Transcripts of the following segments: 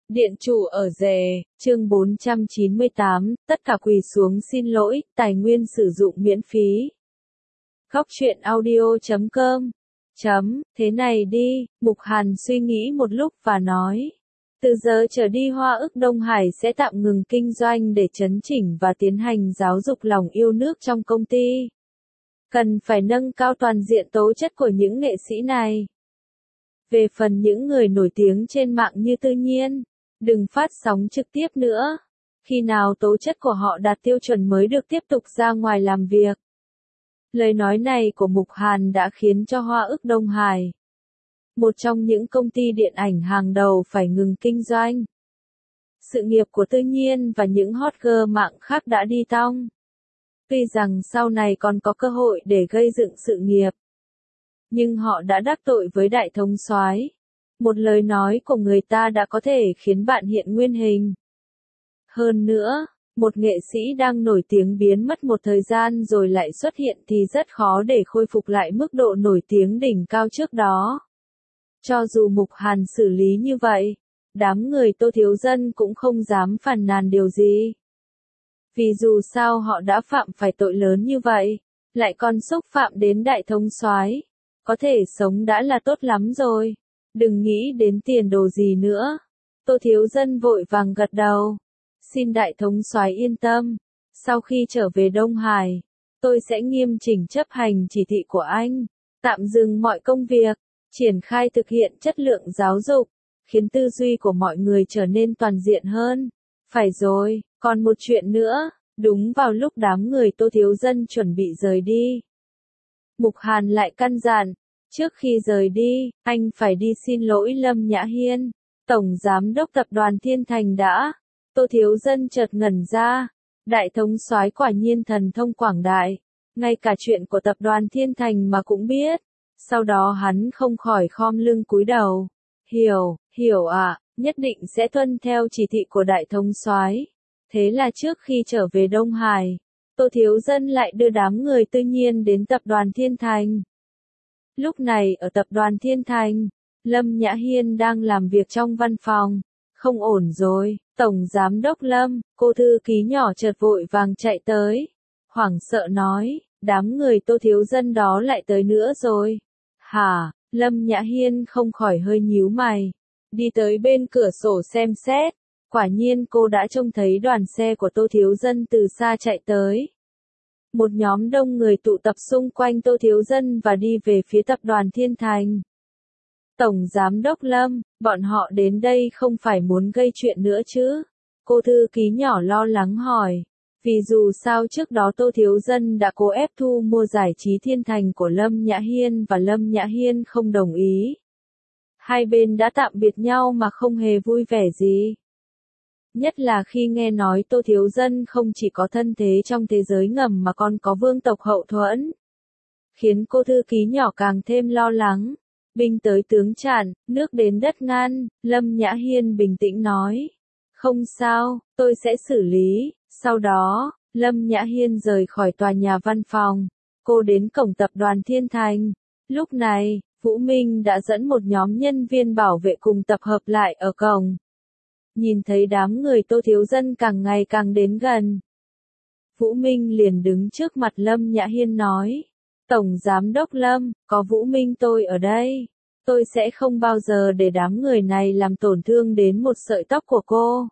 Điện chủ ở rể, chương 498, tất cả quỳ xuống xin lỗi, tài nguyên sử dụng miễn phí. Góc truyện audio.com. Thế này đi, Mục Hàn suy nghĩ một lúc và nói. Từ giờ trở đi Hoa ức Đông Hải sẽ tạm ngừng kinh doanh để chấn chỉnh và tiến hành giáo dục lòng yêu nước trong công ty. Cần phải nâng cao toàn diện tố chất của những nghệ sĩ này. Về phần những người nổi tiếng trên mạng như Tự Nhiên, đừng phát sóng trực tiếp nữa. Khi nào tố chất của họ đạt tiêu chuẩn mới được tiếp tục ra ngoài làm việc. Lời nói này của Mục Hàn đã khiến cho Hoa ức Đông Hải, một trong những công ty điện ảnh hàng đầu, phải ngừng kinh doanh. Sự nghiệp của Tự Nhiên và những hot girl mạng khác đã đi tong. Tuy rằng sau này còn có cơ hội để gây dựng sự nghiệp, nhưng họ đã đắc tội với đại thống soái. Một lời nói của người ta đã có thể khiến bạn hiện nguyên hình. Hơn nữa, một nghệ sĩ đang nổi tiếng biến mất một thời gian rồi lại xuất hiện thì rất khó để khôi phục lại mức độ nổi tiếng đỉnh cao trước đó. Cho dù Mục Hàn xử lý như vậy, đám người Tô Thiếu Dân cũng không dám phàn nàn điều gì. Vì dù sao họ đã phạm phải tội lớn như vậy, lại còn xúc phạm đến đại thống soái, có thể sống đã là tốt lắm rồi. Đừng nghĩ đến tiền đồ gì nữa. Tô Thiếu Dân vội vàng gật đầu. Xin đại thống soái yên tâm. Sau khi trở về Đông Hải, tôi sẽ nghiêm chỉnh chấp hành chỉ thị của anh. Tạm dừng mọi công việc. Triển khai thực hiện chất lượng giáo dục. Khiến tư duy của mọi người trở nên toàn diện hơn. Phải rồi, còn một chuyện nữa. Đúng vào lúc đám người Tô Thiếu Dân chuẩn bị rời đi, Mục Hàn lại căn dặn. Trước khi rời đi, anh phải đi xin lỗi Lâm Nhã Hiên, Tổng Giám đốc Tập đoàn Thiên Thành đã. Tô Thiếu Dân chợt ngẩn ra. Đại thống soái quả nhiên thần thông quảng đại. Ngay cả chuyện của Tập đoàn Thiên Thành mà cũng biết. Sau đó hắn không khỏi khom lưng cúi đầu. Hiểu ạ, nhất định sẽ tuân theo chỉ thị của đại thống soái. Thế là trước khi trở về Đông Hải, Tô Thiếu Dân lại đưa đám người Tự Nhiên đến Tập đoàn Thiên Thành. Lúc này ở Tập đoàn Thiên Thành, Lâm Nhã Hiên đang làm việc trong văn phòng. Không ổn rồi, Tổng Giám đốc Lâm, cô thư ký nhỏ chợt vội vàng chạy tới. Hoảng sợ nói, đám người Tô Thiếu Dân đó lại tới nữa rồi. Hả? Lâm Nhã Hiên không khỏi hơi nhíu mày. Đi tới bên cửa sổ xem xét. Quả nhiên cô đã trông thấy đoàn xe của Tô Thiếu Dân từ xa chạy tới. Một nhóm đông người tụ tập xung quanh Tô Thiếu Dân và đi về phía Tập đoàn Thiên Thành. Tổng Giám đốc Lâm, bọn họ đến đây không phải muốn gây chuyện nữa chứ? Cô thư ký nhỏ lo lắng hỏi. Vì dù sao trước đó Tô Thiếu Dân đã cố ép thu mua giải trí Thiên Thành của Lâm Nhã Hiên và Lâm Nhã Hiên không đồng ý. Hai bên đã tạm biệt nhau mà không hề vui vẻ gì. Nhất là khi nghe nói Tô Thiếu Dân không chỉ có thân thế trong thế giới ngầm mà còn có vương tộc hậu thuẫn. Khiến cô thư ký nhỏ càng thêm lo lắng. Binh tới tướng chặn, nước đến đất ngăn, Lâm Nhã Hiên bình tĩnh nói. Không sao, tôi sẽ xử lý. Sau đó, Lâm Nhã Hiên rời khỏi tòa nhà văn phòng. Cô đến cổng Tập đoàn Thiên Thành. Lúc này, Vũ Minh đã dẫn một nhóm nhân viên bảo vệ cùng tập hợp lại ở cổng. Nhìn thấy đám người Tô Thiếu Dân càng ngày càng đến gần, Vũ Minh liền đứng trước mặt Lâm Nhã Hiên nói. Tổng Giám đốc Lâm, có Vũ Minh tôi ở đây. Tôi sẽ không bao giờ để đám người này làm tổn thương đến một sợi tóc của cô.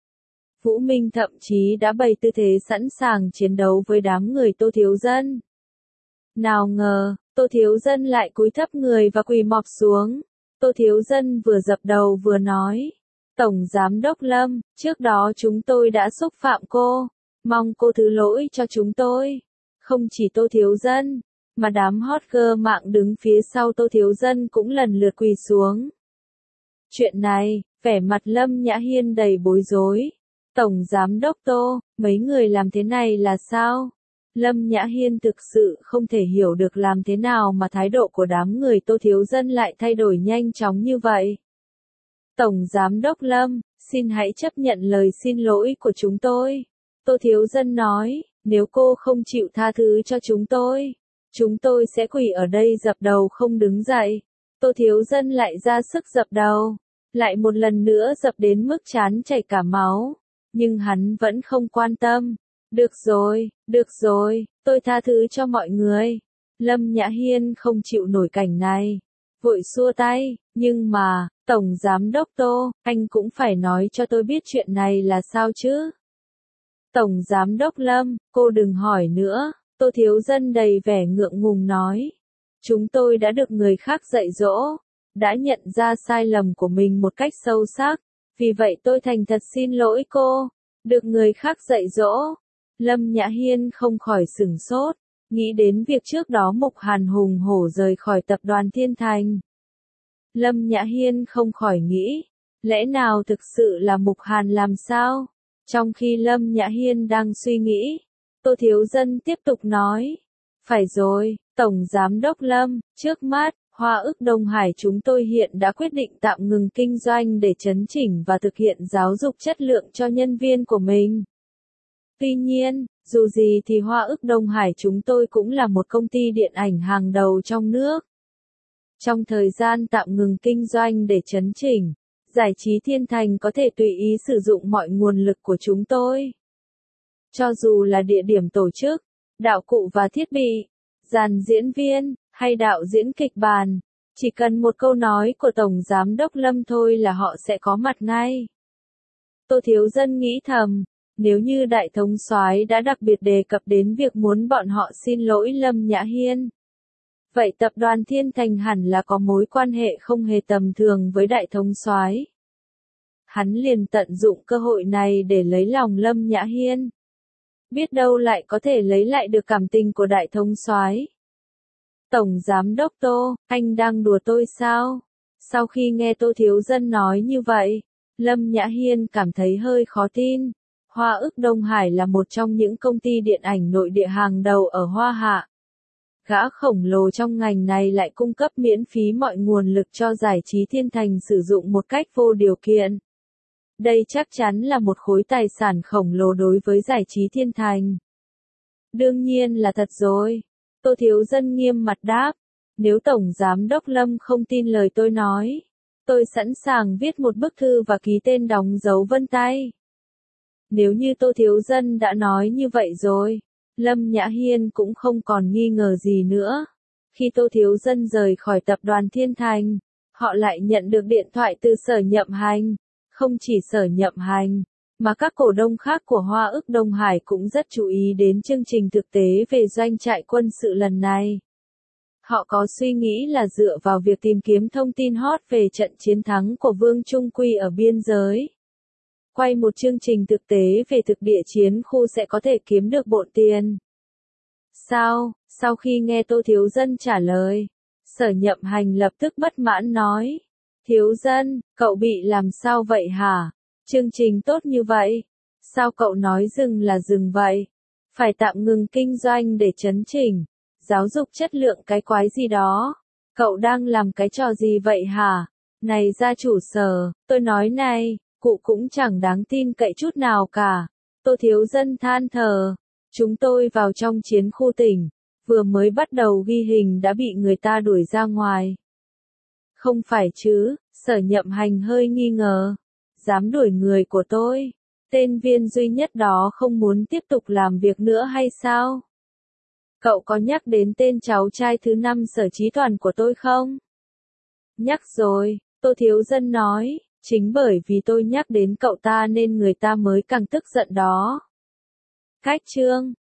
Vũ Minh thậm chí đã bày tư thế sẵn sàng chiến đấu với đám người Tô Thiếu Dân. Nào ngờ, Tô Thiếu Dân lại cúi thấp người và quỳ mọp xuống. Tô Thiếu Dân vừa dập đầu vừa nói. Tổng Giám đốc Lâm, trước đó chúng tôi đã xúc phạm cô. Mong cô thứ lỗi cho chúng tôi. Không chỉ Tô Thiếu Dân, mà đám hot girl mạng đứng phía sau Tô Thiếu Dân cũng lần lượt quỳ xuống. Chuyện này, vẻ mặt Lâm Nhã Hiên đầy bối rối. Tổng Giám đốc Tô, mấy người làm thế này là sao? Lâm Nhã Hiên thực sự không thể hiểu được làm thế nào mà thái độ của đám người Tô Thiếu Dân lại thay đổi nhanh chóng như vậy. Tổng Giám đốc Lâm, xin hãy chấp nhận lời xin lỗi của chúng tôi. Tô Thiếu Dân nói, nếu cô không chịu tha thứ cho chúng tôi sẽ quỳ ở đây dập đầu không đứng dậy. Tô Thiếu Dân lại ra sức dập đầu. lại một lần nữa dập đến mức trán chảy cả máu. Nhưng hắn vẫn không quan tâm. Được rồi, tôi tha thứ cho mọi người. Lâm Nhã Hiên không chịu nổi cảnh này. Vội xua tay, nhưng mà, Tổng Giám Đốc Tô, anh cũng phải nói cho tôi biết chuyện này là sao chứ. Tổng Giám Đốc Lâm, cô đừng hỏi nữa, Tô Thiếu Dân đầy vẻ ngượng ngùng nói. Chúng tôi đã được người khác dạy dỗ, đã nhận ra sai lầm của mình một cách sâu sắc, vì vậy tôi thành thật xin lỗi cô. Được người khác dạy dỗ. Lâm Nhã Hiên không khỏi sửng sốt, nghĩ đến việc trước đó Mục Hàn hùng hổ rời khỏi tập đoàn Thiên Thành. Lâm Nhã Hiên không khỏi nghĩ, lẽ nào thực sự là Mục Hàn làm sao? Trong khi Lâm Nhã Hiên đang suy nghĩ, Tô Thiếu Dân tiếp tục nói, phải rồi, Tổng Giám Đốc Lâm, trước mắt, Hoa ức Đông Hải chúng tôi hiện đã quyết định tạm ngừng kinh doanh để chấn chỉnh và thực hiện giáo dục chất lượng cho nhân viên của mình. Tuy nhiên, dù gì thì Hoa ức Đông Hải chúng tôi cũng là một công ty điện ảnh hàng đầu trong nước. Trong thời gian tạm ngừng kinh doanh để chấn chỉnh, Giải trí Thiên Thành có thể tùy ý sử dụng mọi nguồn lực của chúng tôi. Cho dù là địa điểm tổ chức, đạo cụ và thiết bị, dàn diễn viên, hay đạo diễn kịch bản, chỉ cần một câu nói của Tổng Giám Đốc Lâm thôi là họ sẽ có mặt ngay. Tô Thiếu Dân nghĩ thầm, nếu như Đại Thống soái đã đặc biệt đề cập đến việc muốn bọn họ xin lỗi Lâm Nhã Hiên, vậy tập đoàn Thiên Thành hẳn là có mối quan hệ không hề tầm thường với Đại Thống soái. Hắn liền tận dụng cơ hội này để lấy lòng Lâm Nhã Hiên. Biết đâu lại có thể lấy lại được cảm tình của Đại Thống soái. Tổng Giám Đốc Tô, anh đang đùa tôi sao? Sau khi nghe Tô Thiếu Dân nói như vậy, Lâm Nhã Hiên cảm thấy hơi khó tin. Hoa ức Đông Hải là một trong những công ty điện ảnh nội địa hàng đầu ở Hoa Hạ. Gã khổng lồ trong ngành này lại cung cấp miễn phí mọi nguồn lực cho Giải trí Thiên Thành sử dụng một cách vô điều kiện. Đây chắc chắn là một khối tài sản khổng lồ đối với Giải trí Thiên Thành. Đương nhiên là thật rồi. Tô Thiếu Dân nghiêm mặt đáp. Nếu Tổng Giám Đốc Lâm không tin lời tôi nói, tôi sẵn sàng viết một bức thư và ký tên đóng dấu vân tay. Nếu như Tô Thiếu Dân đã nói như vậy rồi, Lâm Nhã Hiên cũng không còn nghi ngờ gì nữa. Khi Tô Thiếu Dân rời khỏi tập đoàn Thiên Thành, họ lại nhận được điện thoại từ Sở Nhậm Hành. Không chỉ Sở Nhậm Hành, mà các cổ đông khác của Hoa ức Đông Hải cũng rất chú ý đến chương trình thực tế về doanh trại quân sự lần này. Họ có suy nghĩ là dựa vào việc tìm kiếm thông tin hot về trận chiến thắng của Vương Trung Quy ở biên giới, quay một chương trình thực tế về thực địa chiến khu sẽ có thể kiếm được bộn tiền. Sau khi nghe Tô Thiếu Dân trả lời, Sở Nhậm Hành lập tức bất mãn nói. Thiếu Dân, cậu bị làm sao vậy hả? Chương trình tốt như vậy. Sao cậu nói dừng là dừng vậy? Phải tạm ngừng kinh doanh để chấn chỉnh. Giáo dục chất lượng cái quái gì đó. Cậu đang làm cái trò gì vậy hả? Này gia chủ Sở, tôi nói này, cụ cũng chẳng đáng tin cậy chút nào cả. Tô Thiếu Dân than thở. Chúng tôi vào trong chiến khu tỉnh, vừa mới bắt đầu ghi hình đã bị người ta đuổi ra ngoài. Không phải chứ, Sở Nhậm Hành hơi nghi ngờ. Dám đuổi người của tôi? Tên viên duy nhất đó không muốn tiếp tục làm việc nữa hay sao? Cậu có nhắc đến tên cháu trai thứ 5 Sở Chí Toàn của tôi không? Nhắc rồi, Tô Thiếu Dân nói, chính bởi vì tôi nhắc đến cậu ta nên người ta mới càng tức giận đó. Cách chương